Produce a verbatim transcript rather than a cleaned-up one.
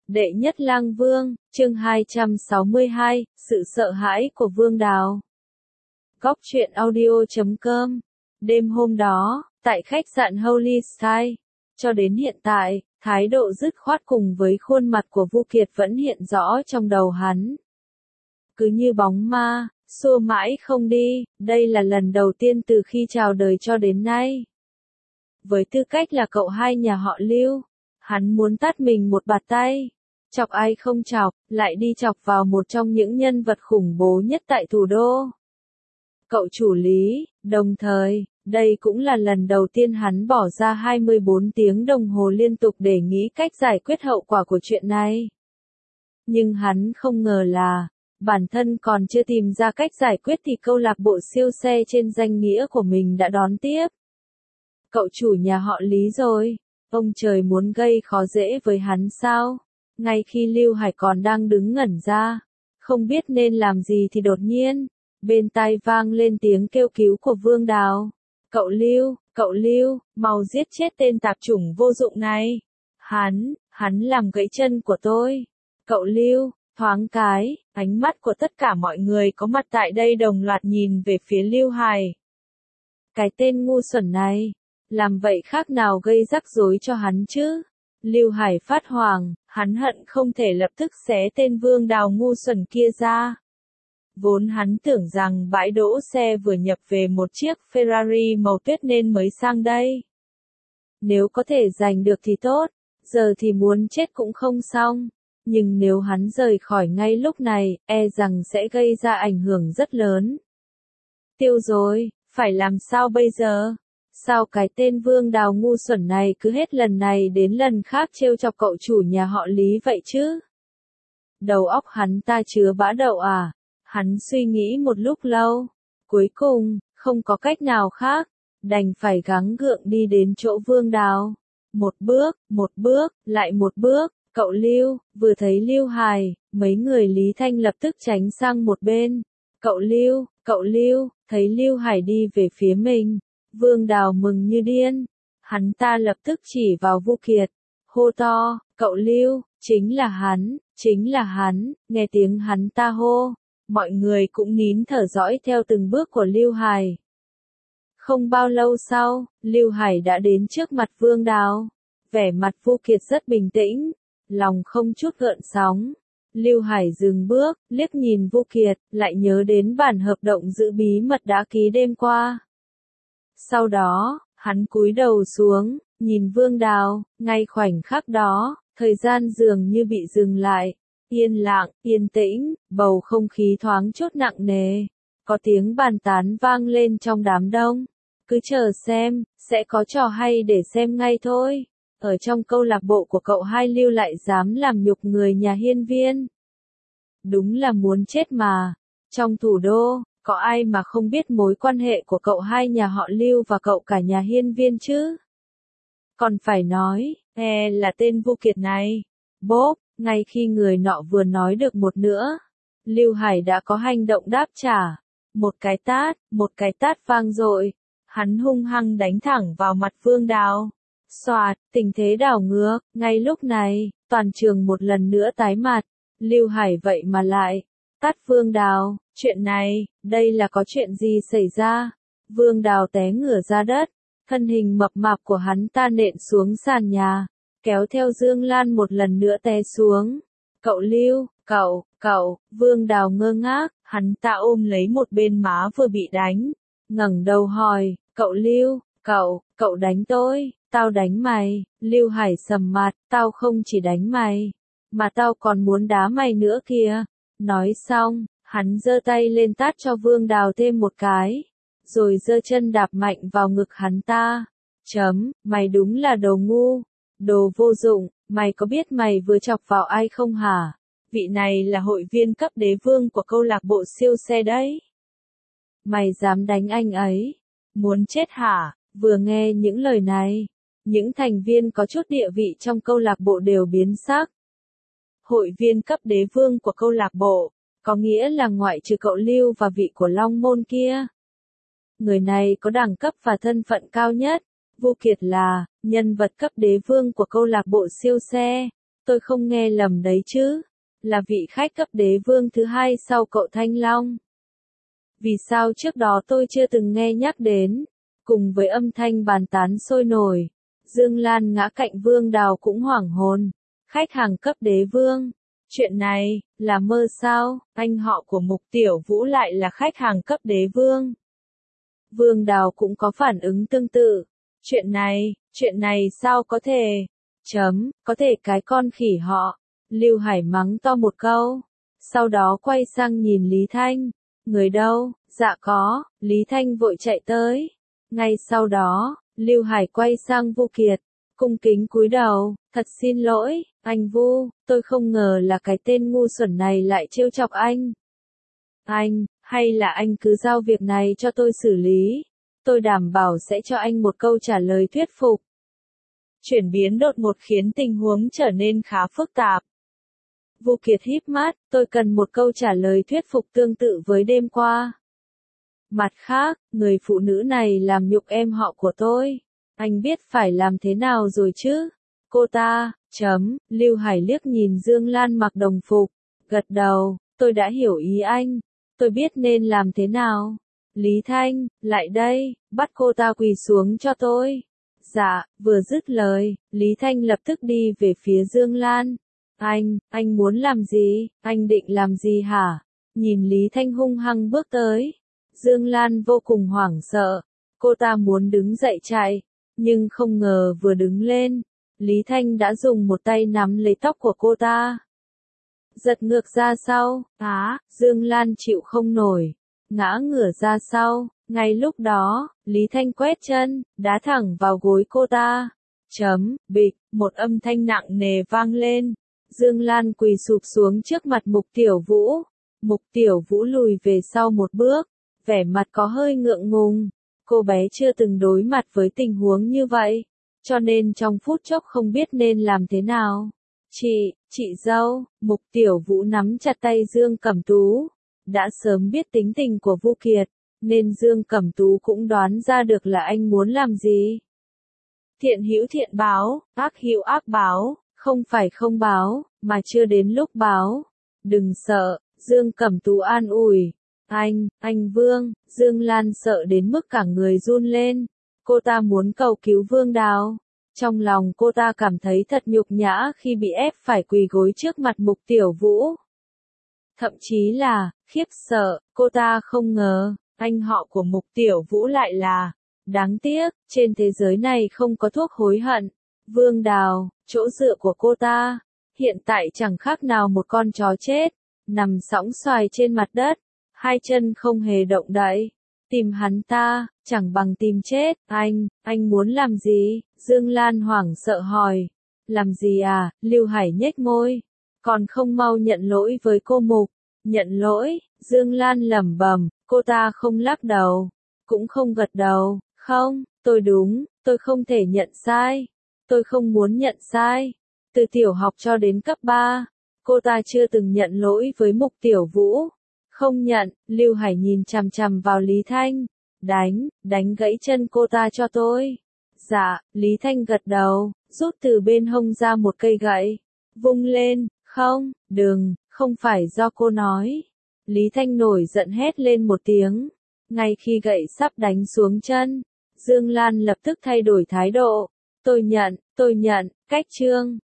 Đệ nhất lang vương, chương hai trăm sáu mươi hai, sự sợ hãi của Vương Đào. Góc truyện audio chấm com. Đêm hôm đó, tại khách sạn Holy Sky, cho đến hiện tại, thái độ dứt khoát cùng với khuôn mặt của Vu Kiệt vẫn hiện rõ trong đầu hắn. Cứ như bóng ma, xua mãi không đi, đây là lần đầu tiên từ khi chào đời cho đến nay. Với tư cách là cậu hai nhà họ Lưu, hắn muốn tát mình một bạt tay. Chọc ai không chọc, lại đi chọc vào một trong những nhân vật khủng bố nhất tại thủ đô. Cậu chủ Lý, đồng thời, đây cũng là lần đầu tiên hắn bỏ ra hai mươi bốn tiếng đồng hồ liên tục để nghĩ cách giải quyết hậu quả của chuyện này. Nhưng hắn không ngờ là, bản thân còn chưa tìm ra cách giải quyết thì câu lạc bộ siêu xe trên danh nghĩa của mình đã đón tiếp. Cậu chủ nhà họ Lý rồi, ông trời muốn gây khó dễ với hắn sao? Ngay khi Lưu Hải còn đang đứng ngẩn ra, không biết nên làm gì thì đột nhiên, bên tai vang lên tiếng kêu cứu của Vương Đào. Cậu Lưu, cậu Lưu, mau giết chết tên tạp chủng vô dụng này. Hắn, hắn làm gãy chân của tôi. Cậu Lưu, thoáng cái, ánh mắt của tất cả mọi người có mặt tại đây đồng loạt nhìn về phía Lưu Hải. Cái tên ngu xuẩn này, làm vậy khác nào gây rắc rối cho hắn chứ? Lưu Hải phát hoảng, hắn hận không thể lập tức xé tên Vương Đào ngu xuẩn kia ra. Vốn hắn tưởng rằng bãi đỗ xe vừa nhập về một chiếc Ferrari màu tuyết nên mới sang đây. Nếu có thể giành được thì tốt, giờ thì muốn chết cũng không xong. Nhưng nếu hắn rời khỏi ngay lúc này, e rằng sẽ gây ra ảnh hưởng rất lớn. Tiêu rồi, phải làm sao bây giờ? Sao cái tên Vương Đào ngu xuẩn này cứ hết lần này đến lần khác trêu chọc cậu chủ nhà họ Lý vậy chứ? Đầu óc hắn ta chứa bã đậu à? Hắn suy nghĩ một lúc lâu. Cuối cùng, không có cách nào khác, đành phải gắng gượng đi đến chỗ Vương Đào. Một bước, một bước, lại một bước, cậu Lưu, vừa thấy Lưu Hải, mấy người Lý Thanh lập tức tránh sang một bên. Cậu Lưu, cậu Lưu, thấy Lưu Hải đi về phía mình. Vương Đào mừng như điên, hắn ta lập tức chỉ vào Vu Kiệt, hô to, cậu Lưu, chính là hắn, chính là hắn, nghe tiếng hắn ta hô, mọi người cũng nín thở dõi theo từng bước của Lưu Hải. Không bao lâu sau, Lưu Hải đã đến trước mặt Vương Đào, vẻ mặt Vu Kiệt rất bình tĩnh, lòng không chút gợn sóng. Lưu Hải dừng bước, liếc nhìn Vu Kiệt, lại nhớ đến bản hợp đồng giữ bí mật đã ký đêm qua. Sau đó, hắn cúi đầu xuống, nhìn Vương Đào, ngay khoảnh khắc đó, thời gian dường như bị dừng lại, yên lặng, yên tĩnh, bầu không khí thoáng chốt nặng nề, có tiếng bàn tán vang lên trong đám đông, cứ chờ xem, sẽ có trò hay để xem ngay thôi, ở trong câu lạc bộ của cậu hai Lưu lại dám làm nhục người nhà hiên viên. Đúng là muốn chết mà, trong thủ đô. Có ai mà không biết mối quan hệ của cậu hai nhà họ Lưu và cậu cả nhà hiên viên chứ? Còn phải nói, e là tên Vu Kiệt này. Bốp, ngay khi người nọ vừa nói được một nữa, Lưu Hải đã có hành động đáp trả. Một cái tát, một cái tát vang dội. Hắn hung hăng đánh thẳng vào mặt Vương Đào. Xoạt, tình thế đảo ngược, ngay lúc này, toàn trường một lần nữa tái mặt. Lưu Hải vậy mà lại tát Vương Đào. Chuyện này, đây là có chuyện gì xảy ra? Vương Đào té ngửa ra đất, thân hình mập mạp của hắn ta nện xuống sàn nhà, kéo theo Dương Lan một lần nữa té xuống. Cậu Lưu, cậu, cậu, Vương Đào ngơ ngác, hắn ta ôm lấy một bên má vừa bị đánh, ngẩng đầu hỏi, cậu Lưu, cậu, cậu đánh tôi, tao đánh mày. Lưu Hải sầm mặt, tao không chỉ đánh mày, mà tao còn muốn đá mày nữa kìa. Nói xong, hắn giơ tay lên tát cho Vương Đào thêm một cái, rồi giơ chân đạp mạnh vào ngực hắn ta. Chấm, mày đúng là đồ ngu, đồ vô dụng, mày có biết mày vừa chọc vào ai không hả? Vị này là hội viên cấp đế vương của câu lạc bộ siêu xe đấy. Mày dám đánh anh ấy? Muốn chết hả? Vừa nghe những lời này, những thành viên có chút địa vị trong câu lạc bộ đều biến sắc. Hội viên cấp đế vương của câu lạc bộ, có nghĩa là ngoại trừ cậu Lưu và vị của Long Môn kia. Người này có đẳng cấp và thân phận cao nhất. Vu Kiệt là nhân vật cấp đế vương của câu lạc bộ siêu xe. tôi không nghe lầm đấy chứ. Là vị khách cấp đế vương thứ hai sau cậu Thanh Long. Vì sao trước đó tôi chưa từng nghe nhắc đến? Cùng với âm thanh bàn tán sôi nổi, Dương Lan ngã cạnh Vương Đào cũng hoảng hồn. Khách hàng cấp đế vương. Chuyện này, là mơ sao? Anh họ của Mục Tiểu Vũ lại là khách hàng cấp đế vương. Vương Đào cũng có phản ứng tương tự. Chuyện này, chuyện này sao có thể? Chấm, có thể cái con khỉ họ. Lưu Hải mắng to một câu. Sau đó quay sang nhìn Lý Thanh. Người đâu? Dạ có, Lý Thanh vội chạy tới. Ngay sau đó, Lưu Hải quay sang Vu Kiệt. Cung kính cúi đầu, thật xin lỗi, anh Vu, tôi không ngờ là cái tên ngu xuẩn này lại trêu chọc anh. Anh, hay là anh cứ giao việc này cho tôi xử lý. Tôi đảm bảo sẽ cho anh một câu trả lời thuyết phục. Chuyển biến đột ngột khiến tình huống trở nên khá phức tạp. Vu Kiệt híp mắt, tôi cần một câu trả lời thuyết phục tương tự với đêm qua. Mặt khác, người phụ nữ này làm nhục em họ của tôi. Anh biết phải làm thế nào rồi chứ? Cô ta, chấm, Lưu Hải liếc nhìn Dương Lan mặc đồng phục, gật đầu, tôi đã hiểu ý anh. Tôi biết nên làm thế nào. Lý Thanh, lại đây, bắt cô ta quỳ xuống cho tôi. Dạ, vừa dứt lời, Lý Thanh lập tức đi về phía Dương Lan. Anh, anh muốn làm gì? Anh định làm gì hả? Nhìn Lý Thanh hung hăng bước tới. Dương Lan vô cùng hoảng sợ. Cô ta muốn đứng dậy chạy, nhưng không ngờ vừa đứng lên, Lý Thanh đã dùng một tay nắm lấy tóc của cô ta. Giật ngược ra sau, á, Dương Lan chịu không nổi, ngã ngửa ra sau. Ngay lúc đó, Lý Thanh quét chân, đá thẳng vào gối cô ta. Chấm, bịch, một âm thanh nặng nề vang lên. Dương Lan quỳ sụp xuống trước mặt Mục Tiểu Vũ. Mục Tiểu Vũ lùi về sau một bước, vẻ mặt có hơi ngượng ngùng. Cô bé chưa từng đối mặt với tình huống như vậy, cho nên trong phút chốc không biết nên làm thế nào. Chị, chị dâu, Mục Tiểu Vũ nắm chặt tay Dương Cẩm Tú. Đã sớm biết tính tình của Vu Kiệt, nên Dương Cẩm Tú cũng đoán ra được là anh muốn làm gì. Thiện hữu thiện báo, ác hữu ác báo, không phải không báo, mà chưa đến lúc báo. Đừng sợ, Dương Cẩm Tú an ủi. Anh, anh Vương, Dương Lan sợ đến mức cả người run lên. Cô ta muốn cầu cứu Vương Đào. Trong lòng cô ta cảm thấy thật nhục nhã khi bị ép phải quỳ gối trước mặt Mục Tiểu Vũ. Thậm chí là, khiếp sợ, cô ta không ngờ, anh họ của Mục Tiểu Vũ lại là. Đáng tiếc, trên thế giới này không có thuốc hối hận. Vương Đào, chỗ dựa của cô ta, hiện tại chẳng khác nào một con chó chết, nằm sõng xoài trên mặt đất, hai chân không hề động đậy. Tìm hắn ta, chẳng bằng tìm chết. Anh, anh muốn làm gì? Dương Lan hoảng sợ hỏi. Làm gì à? Lưu Hải nhếch môi. Còn không mau nhận lỗi với cô Mục. Nhận lỗi, Dương Lan lẩm bẩm, cô ta không lắc đầu, cũng không gật đầu. Không, tôi đúng, tôi không thể nhận sai. Tôi không muốn nhận sai. Từ tiểu học cho đến cấp ba, cô ta chưa từng nhận lỗi với Mục Tiểu Vũ. Không nhận, Lưu Hải nhìn chằm chằm vào Lý Thanh. Đánh, đánh gãy chân cô ta cho tôi. Dạ, Lý Thanh gật đầu, rút từ bên hông ra một cây gậy. Vung lên, không, đừng, không phải do cô nói. Lý Thanh nổi giận hét lên một tiếng. Ngay khi gậy sắp đánh xuống chân, Dương Lan lập tức thay đổi thái độ. Tôi nhận, tôi nhận, cách trương.